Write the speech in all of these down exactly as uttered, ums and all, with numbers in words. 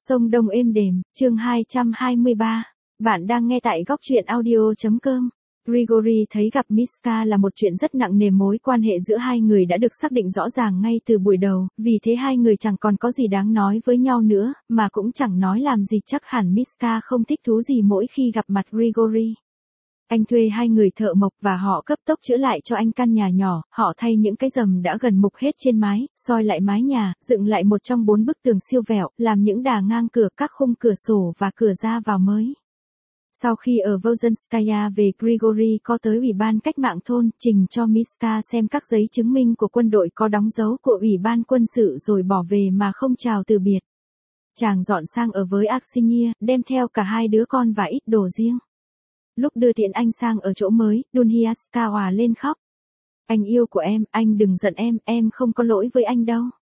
Sông Đông êm đềm, chương hai trăm hai mươi ba. Bạn đang nghe tại góc truyện audio chấm com. Grigory thấy gặp Miska là một chuyện rất nặng nề, mối quan hệ giữa hai người đã được xác định rõ ràng ngay từ buổi đầu, vì thế hai người chẳng còn có gì đáng nói với nhau nữa, mà cũng chẳng nói làm gì. Chắc hẳn Miska không thích thú gì mỗi khi gặp mặt Grigory. Anh thuê hai người thợ mộc và họ cấp tốc chữa lại cho anh căn nhà nhỏ, họ thay những cái rầm đã gần mục hết trên mái, soi lại mái nhà, dựng lại một trong bốn bức tường siêu vẹo, làm những đà ngang cửa, các khung cửa sổ và cửa ra vào mới. Sau khi ở Volzhenskaya về, Grigory có tới Ủy ban cách mạng thôn, trình cho Miska xem các giấy chứng minh của quân đội có đóng dấu của Ủy ban quân sự rồi bỏ về mà không chào từ biệt. Chàng dọn sang ở với Aksiniya, đem theo cả hai đứa con và ít đồ riêng. Lúc đưa tiện anh sang ở chỗ mới, Dunhiaska òa lên khóc. Anh yêu của em, anh đừng giận em, em không có lỗi với anh đâu.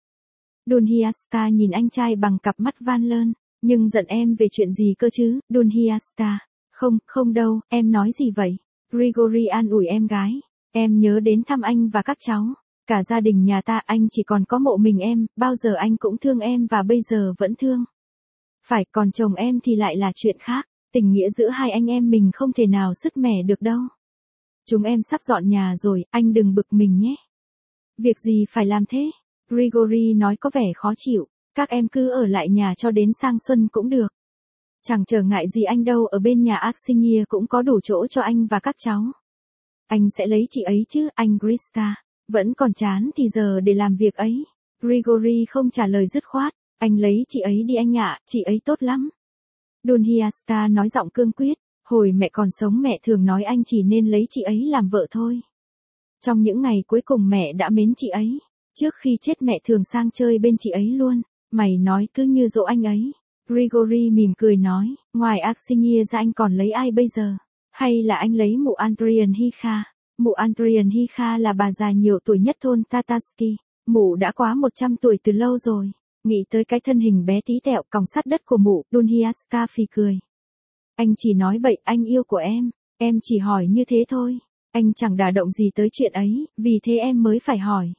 Dunhiaska nhìn anh trai bằng cặp mắt van lơn. Nhưng giận em về chuyện gì cơ chứ, Dunhiaska? Không, không đâu, em nói gì vậy? Grigory an ủi em gái. Em nhớ đến thăm anh và các cháu. Cả gia đình nhà ta, anh chỉ còn có mộ mình em, bao giờ anh cũng thương em và bây giờ vẫn thương. Phải, còn chồng em thì lại là chuyện khác. Tình nghĩa giữa hai anh em mình không thể nào sứt mẻ được đâu. Chúng em sắp dọn nhà rồi, anh đừng bực mình nhé. Việc gì phải làm thế? Grigory nói có vẻ khó chịu. Các em cứ ở lại nhà cho đến sang xuân cũng được. Chẳng trở ngại gì anh đâu, ở bên nhà Aksiniya cũng có đủ chỗ cho anh và các cháu. Anh sẽ lấy chị ấy chứ, anh Griska. Vẫn còn chán thì giờ để làm việc ấy. Grigory không trả lời dứt khoát. Anh lấy chị ấy đi anh ạ, chị ấy tốt lắm. Dunhiaska nói giọng cương quyết, hồi mẹ còn sống mẹ thường nói anh chỉ nên lấy chị ấy làm vợ thôi. Trong những ngày cuối cùng mẹ đã mến chị ấy, trước khi chết mẹ thường sang chơi bên chị ấy luôn, mày nói cứ như dỗ anh ấy. Grigory mỉm cười nói, ngoài Aksiniya ra anh còn lấy ai bây giờ? Hay là anh lấy mụ Andrian Hikha? Mụ Andrian Hikha là bà già nhiều tuổi nhất thôn Tatarsky, mụ đã quá một trăm tuổi từ lâu rồi. Nghĩ tới cái thân hình bé tí tẹo còng sát đất của mụ, Dunhiaska phì cười. Anh chỉ nói bậy, anh yêu của em, em chỉ hỏi như thế thôi. Anh chẳng đả động gì tới chuyện ấy, vì thế em mới phải hỏi.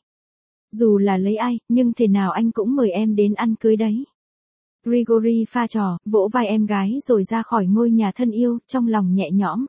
Dù là lấy ai, nhưng thế nào anh cũng mời em đến ăn cưới đấy. Grigory pha trò, vỗ vai em gái rồi ra khỏi ngôi nhà thân yêu, trong lòng nhẹ nhõm.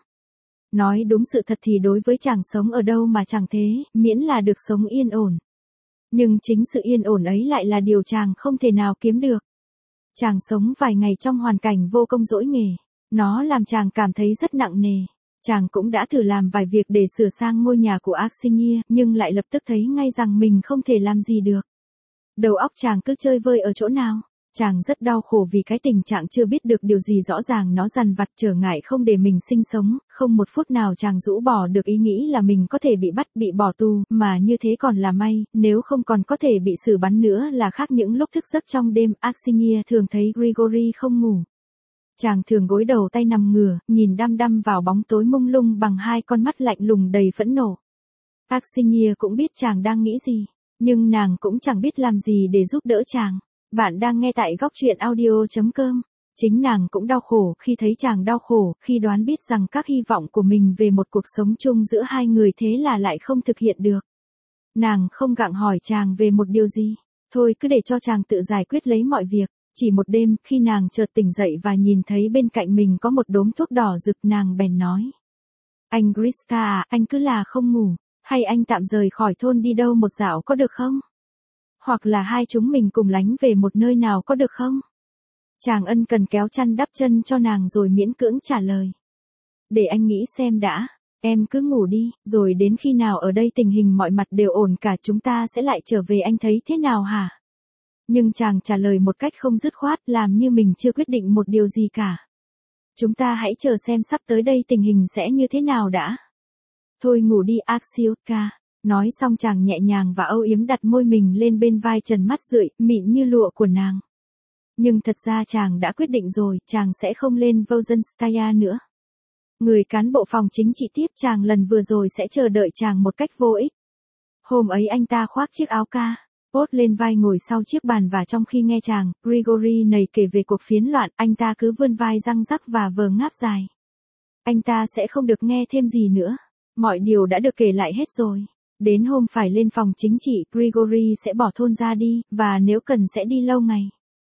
Nói đúng sự thật thì đối với chàng sống ở đâu mà chẳng thế, miễn là được sống yên ổn. Nhưng chính sự yên ổn ấy lại là điều chàng không thể nào kiếm được. Chàng sống vài ngày trong hoàn cảnh vô công dỗi nghề. Nó làm chàng cảm thấy rất nặng nề. Chàng cũng đã thử làm vài việc để sửa sang ngôi nhà của Aksiniya, nhưng lại lập tức thấy ngay rằng mình không thể làm gì được. Đầu óc chàng cứ chơi vơi ở chỗ nào. Chàng rất đau khổ vì cái tình trạng chưa biết được điều gì rõ ràng, nó dằn vặt trở ngại không để mình sinh sống, không một phút nào chàng rũ bỏ được ý nghĩ là mình có thể bị bắt, bị bỏ tù, mà như thế còn là may, nếu không còn có thể bị xử bắn nữa là khác. Những lúc thức giấc trong đêm, Aksiniya thường thấy Grigory không ngủ. Chàng thường gối đầu tay nằm ngửa, nhìn đăm đăm vào bóng tối mông lung bằng hai con mắt lạnh lùng đầy phẫn nộ. Aksiniya cũng biết chàng đang nghĩ gì, nhưng nàng cũng chẳng biết làm gì để giúp đỡ chàng. Bạn đang nghe tại góc truyện audio chấm com. Chính nàng cũng đau khổ khi thấy chàng đau khổ, khi đoán biết rằng các hy vọng của mình về một cuộc sống chung giữa hai người thế là lại không thực hiện được. Nàng không gặng hỏi chàng về một điều gì, thôi cứ để cho chàng tự giải quyết lấy mọi việc. Chỉ một đêm, khi nàng chợt tỉnh dậy và nhìn thấy bên cạnh mình có một đốm thuốc đỏ rực, nàng bèn nói. Anh Griska à, anh cứ là không ngủ, hay anh tạm rời khỏi thôn đi đâu một dạo có được không? Hoặc là hai chúng mình cùng lánh về một nơi nào có được không? Chàng ân cần kéo chăn đắp chân cho nàng rồi miễn cưỡng trả lời. Để anh nghĩ xem đã, em cứ ngủ đi, rồi đến khi nào ở đây tình hình mọi mặt đều ổn cả chúng ta sẽ lại trở về, anh thấy thế nào hả? Nhưng chàng trả lời một cách không dứt khoát, làm như mình chưa quyết định một điều gì cả. Chúng ta hãy chờ xem sắp tới đây tình hình sẽ như thế nào đã. Thôi ngủ đi Aksiotka. Nói xong chàng nhẹ nhàng và âu yếm đặt môi mình lên bên vai trần mắt rượi, mịn như lụa của nàng. Nhưng thật ra chàng đã quyết định rồi, chàng sẽ không lên Volzhenskaya nữa. Người cán bộ phòng chính trị tiếp chàng lần vừa rồi sẽ chờ đợi chàng một cách vô ích. Hôm ấy anh ta khoác chiếc áo ca, pốt lên vai ngồi sau chiếc bàn và trong khi nghe chàng, Grigory nầy kể về cuộc phiến loạn, anh ta cứ vươn vai răng rắc và vờ ngáp dài. Anh ta sẽ không được nghe thêm gì nữa. Mọi điều đã được kể lại hết rồi. Đến hôm phải lên phòng chính trị, Grigory sẽ bỏ thôn ra đi, và nếu cần sẽ đi lâu ngày.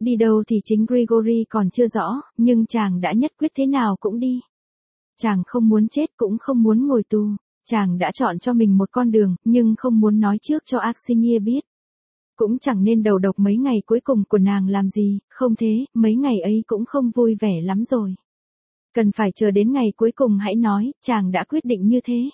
Đi đâu thì chính Grigory còn chưa rõ, nhưng chàng đã nhất quyết thế nào cũng đi. Chàng không muốn chết cũng không muốn ngồi tù. Chàng đã chọn cho mình một con đường, nhưng không muốn nói trước cho Axinia biết. Cũng chẳng nên đầu độc mấy ngày cuối cùng của nàng làm gì, không thế, mấy ngày ấy cũng không vui vẻ lắm rồi. Cần phải chờ đến ngày cuối cùng hãy nói, chàng đã quyết định như thế.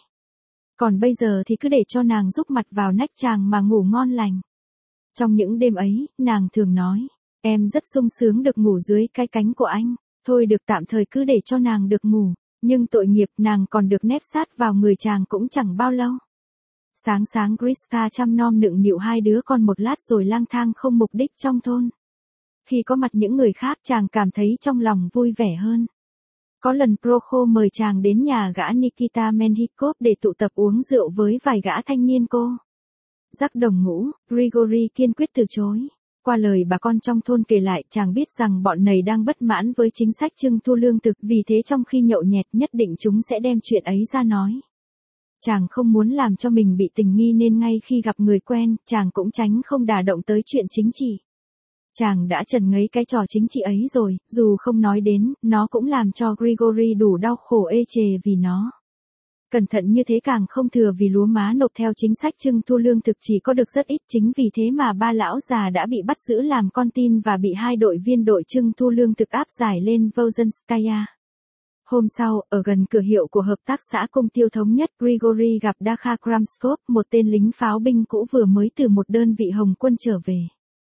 Còn bây giờ thì cứ để cho nàng rúc mặt vào nách chàng mà ngủ ngon lành. Trong những đêm ấy, nàng thường nói, em rất sung sướng được ngủ dưới cái cánh của anh, thôi được tạm thời cứ để cho nàng được ngủ, nhưng tội nghiệp nàng còn được nép sát vào người chàng cũng chẳng bao lâu. Sáng sáng Griska chăm nom nựng nịu hai đứa con một lát rồi lang thang không mục đích trong thôn. Khi có mặt những người khác chàng cảm thấy trong lòng vui vẻ hơn. Có lần Prokho mời chàng đến nhà gã Nikita Menhikov để tụ tập uống rượu với vài gã thanh niên cô. Rắc đồng ngũ, Grigory kiên quyết từ chối. Qua lời bà con trong thôn kể lại chàng biết rằng bọn này đang bất mãn với chính sách trưng thu lương thực, vì thế trong khi nhậu nhẹt nhất định chúng sẽ đem chuyện ấy ra nói. Chàng không muốn làm cho mình bị tình nghi nên ngay khi gặp người quen, chàng cũng tránh không đả động tới chuyện chính trị. Chàng đã trần ngấy cái trò chính trị ấy rồi, dù không nói đến, nó cũng làm cho Grigory đủ đau khổ ê chề vì nó. Cẩn thận như thế càng không thừa vì lúa má nộp theo chính sách trưng thu lương thực chỉ có được rất ít, chính vì thế mà ba lão già đã bị bắt giữ làm con tin và bị hai đội viên đội trưng thu lương thực áp giải lên Vozhenskaya. Hôm sau, ở gần cửa hiệu của hợp tác xã Công Tiêu Thống Nhất, Grigory gặp Dakha Kramskov, một tên lính pháo binh cũ vừa mới từ một đơn vị Hồng quân trở về.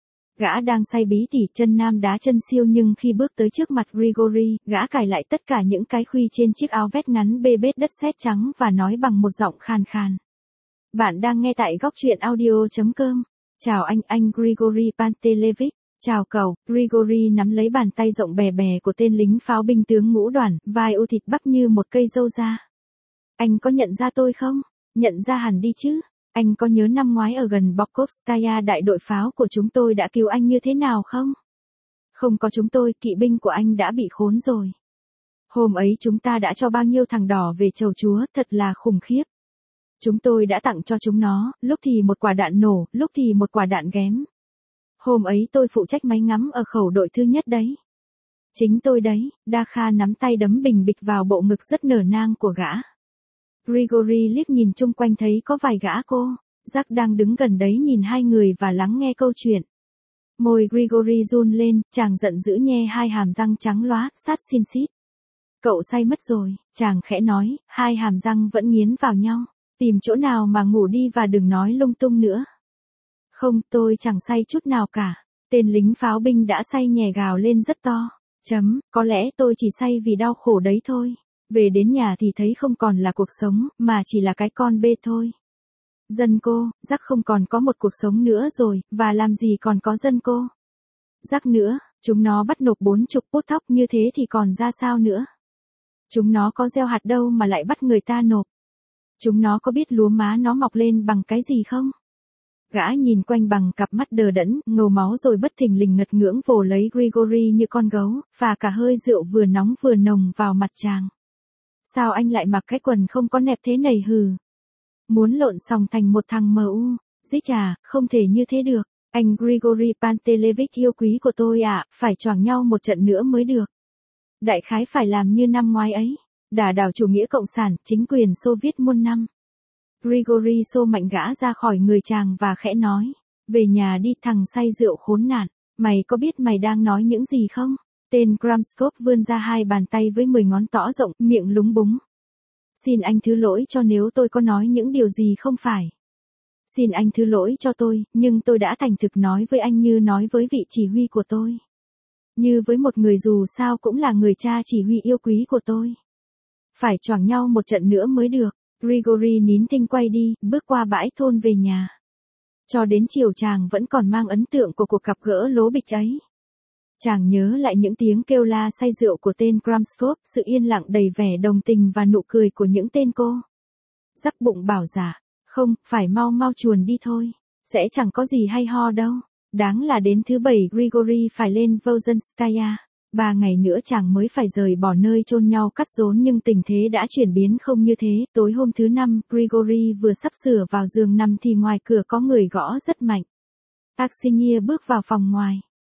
Gã đang say bí tỉ chân nam đá chân siêu, nhưng khi bước tới trước mặt Grigory, gã cài lại tất cả những cái khuy trên chiếc áo vest ngắn bê bết đất sét trắng và nói bằng một giọng khàn khàn. Bạn đang nghe tại góc truyện audio chấm com. Chào anh, anh Grigory Pantelevich. Chào cậu. Grigory nắm lấy bàn tay rộng bè bè của tên lính pháo binh tướng ngũ đoàn, vai u thịt bắp như một cây dâu da. Anh có nhận ra tôi không? Nhận ra hẳn đi chứ. Anh có nhớ năm ngoái ở gần Bokovskaya đại đội pháo của chúng tôi đã cứu anh như thế nào không? Không có chúng tôi, kỵ binh của anh đã bị khốn rồi. Hôm ấy chúng ta đã cho bao nhiêu thằng đỏ về chầu chúa, thật là khủng khiếp. Chúng tôi đã tặng cho chúng nó, lúc thì một quả đạn nổ, lúc thì một quả đạn ghém. Hôm ấy tôi phụ trách máy ngắm ở khẩu đội thứ nhất đấy. Chính tôi đấy. Dakha nắm tay đấm bình bịch vào bộ ngực rất nở nang của gã. Grigory liếc nhìn chung quanh thấy có vài gã cô. Jack đang đứng gần đấy nhìn hai người và lắng nghe câu chuyện. Môi Grigory run lên, chàng giận dữ nhe hai hàm răng trắng lóa, sát xin xít. Cậu say mất rồi, chàng khẽ nói, hai hàm răng vẫn nghiến vào nhau. Tìm chỗ nào mà ngủ đi và đừng nói lung tung nữa. Không, tôi chẳng say chút nào cả. Tên lính pháo binh đã say nhè gào lên rất to. Chấm, có lẽ tôi chỉ say vì đau khổ đấy thôi. Về đến nhà thì thấy không còn là cuộc sống, mà chỉ là cái con bê thôi. Dân cô, Jack không còn có một cuộc sống nữa rồi, và làm gì còn có dân cô. Jack nữa, chúng nó bắt nộp bốn chục bút thóc như thế thì còn ra sao nữa. Chúng nó có gieo hạt đâu mà lại bắt người ta nộp. Chúng nó có biết lúa má nó mọc lên bằng cái gì không? Gã nhìn quanh bằng cặp mắt đờ đẫn, ngầu máu rồi bất thình lình ngật ngưỡng vồ lấy Grigory như con gấu, và cả hơi rượu vừa nóng vừa nồng vào mặt chàng. Sao anh lại mặc cái quần không có nẹp thế này hừ? Muốn lộn sòng thành một thằng em u? Dích à, không thể như thế được. Anh Grigory Pantelevich yêu quý của tôi ạ, à, phải choảng nhau một trận nữa mới được. Đại khái phải làm như năm ngoái ấy, đả đảo chủ nghĩa cộng sản, chính quyền Xô Viết muôn năm. Grigory xô mạnh gã ra khỏi người chàng và khẽ nói, về nhà đi thằng say rượu khốn nạn, mày có biết mày đang nói những gì không? Tên Kramskov vươn ra hai bàn tay với mười ngón tỏ rộng, miệng lúng búng. Xin anh thứ lỗi cho nếu tôi có nói những điều gì không phải. Xin anh thứ lỗi cho tôi, nhưng tôi đã thành thực nói với anh như nói với vị chỉ huy của tôi. Như với một người dù sao cũng là người cha chỉ huy yêu quý của tôi. Phải choảng nhau một trận nữa mới được. Grigory nín thinh quay đi, bước qua bãi thôn về nhà. Cho đến chiều chàng vẫn còn mang ấn tượng của cuộc gặp gỡ lố bịch ấy. Chàng nhớ lại những tiếng kêu la say rượu của tên Kramskov, sự yên lặng đầy vẻ đồng tình và nụ cười của những tên cô. Rắc bụng bảo dạ, không, phải mau mau chuồn đi thôi, sẽ chẳng có gì hay ho đâu. Đáng là đến thứ bảy Grigory phải lên Vozhenskaya. Ba ngày nữa chàng mới phải rời bỏ nơi chôn nhau cắt rốn, nhưng tình thế đã chuyển biến không như thế. Tối hôm thứ năm, Grigory vừa sắp sửa vào giường nằm thì ngoài cửa có người gõ rất mạnh. Axinia bước vào phòng ngoài.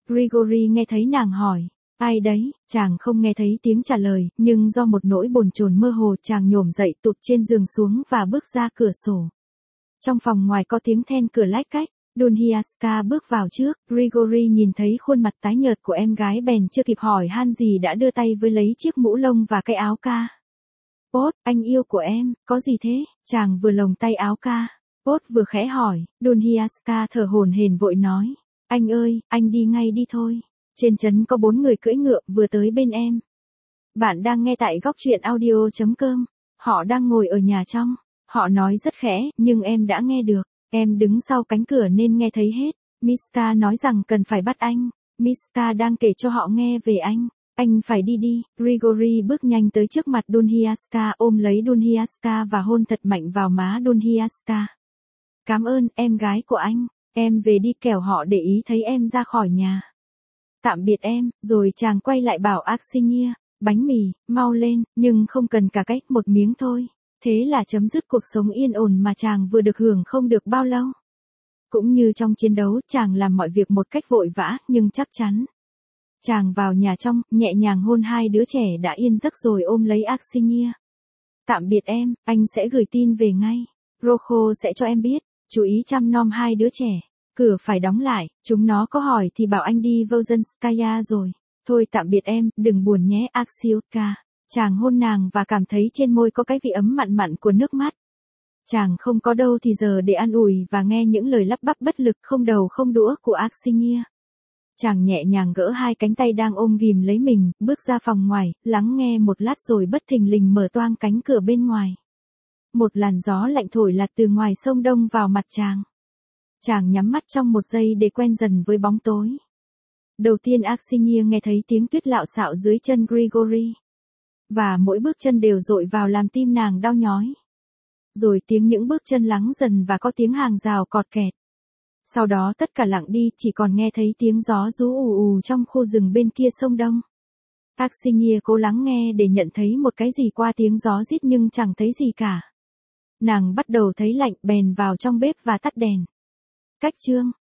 Grigory nghe thấy nàng hỏi, ai đấy, chàng không nghe thấy tiếng trả lời, nhưng do một nỗi bồn chồn mơ hồ chàng nhổm dậy tụt trên giường xuống và bước ra cửa sổ. Trong phòng ngoài có tiếng then cửa lách cách, Dunhiaska bước vào trước, Grigory nhìn thấy khuôn mặt tái nhợt của em gái bèn chưa kịp hỏi han gì đã đưa tay với lấy chiếc mũ lông và cái áo ca. Pốt, anh yêu của em, có gì thế? Chàng vừa lồng tay áo ca. Pốt vừa khẽ hỏi, Dunhiaska thở hổn hển vội nói, anh ơi, anh đi ngay đi thôi. Trên trấn có bốn người cưỡi ngựa vừa tới bên em. Bạn đang nghe tại góc truyện audio chấm com. Họ đang ngồi ở nhà trong. Họ nói rất khẽ, nhưng em đã nghe được. Em đứng sau cánh cửa nên nghe thấy hết. Miska nói rằng cần phải bắt anh. Miska đang kể cho họ nghe về anh. Anh phải đi đi. Grigory bước nhanh tới trước mặt Dunhiaska, ôm lấy Dunhiaska và hôn thật mạnh vào má Dunhiaska. Cảm ơn, em gái của anh. Em về đi kẻo họ để ý thấy em ra khỏi nhà. Tạm biệt em, rồi chàng quay lại bảo Axinia, bánh mì, mau lên, nhưng không cần cả cách một miếng thôi. Thế là chấm dứt cuộc sống yên ổn mà chàng vừa được hưởng không được bao lâu. Cũng như trong chiến đấu, chàng làm mọi việc một cách vội vã, nhưng chắc chắn. Chàng vào nhà trong, nhẹ nhàng hôn hai đứa trẻ đã yên giấc rồi ôm lấy Axinia. Tạm biệt em, anh sẽ gửi tin về ngay. Rocco sẽ cho em biết, chú ý chăm nom hai đứa trẻ. Cửa phải đóng lại, chúng nó có hỏi thì bảo anh đi Volzhenskaya rồi. Thôi tạm biệt em, đừng buồn nhé Aksiotka. Chàng hôn nàng và cảm thấy trên môi có cái vị ấm mặn mặn của nước mắt. Chàng không có đâu thì giờ để an ủi và nghe những lời lắp bắp bất lực không đầu không đũa của Axinia. Chàng nhẹ nhàng gỡ hai cánh tay đang ôm ghìm lấy mình, bước ra phòng ngoài, lắng nghe một lát rồi bất thình lình mở toang cánh cửa bên ngoài. Một làn gió lạnh thổi lạt từ ngoài sông Đông vào mặt chàng. Chàng nhắm mắt trong một giây để quen dần với bóng tối. Đầu tiên Axinia nghe thấy tiếng tuyết lạo xạo dưới chân Grigory. Và mỗi bước chân đều dội vào làm tim nàng đau nhói. Rồi tiếng những bước chân lắng dần và có tiếng hàng rào cọt kẹt. Sau đó tất cả lặng đi, chỉ còn nghe thấy tiếng gió rú ù ù trong khu rừng bên kia sông Đông. Axinia cố lắng nghe để nhận thấy một cái gì qua tiếng gió rít nhưng chẳng thấy gì cả. Nàng bắt đầu thấy lạnh bèn vào trong bếp và tắt đèn. Cách chương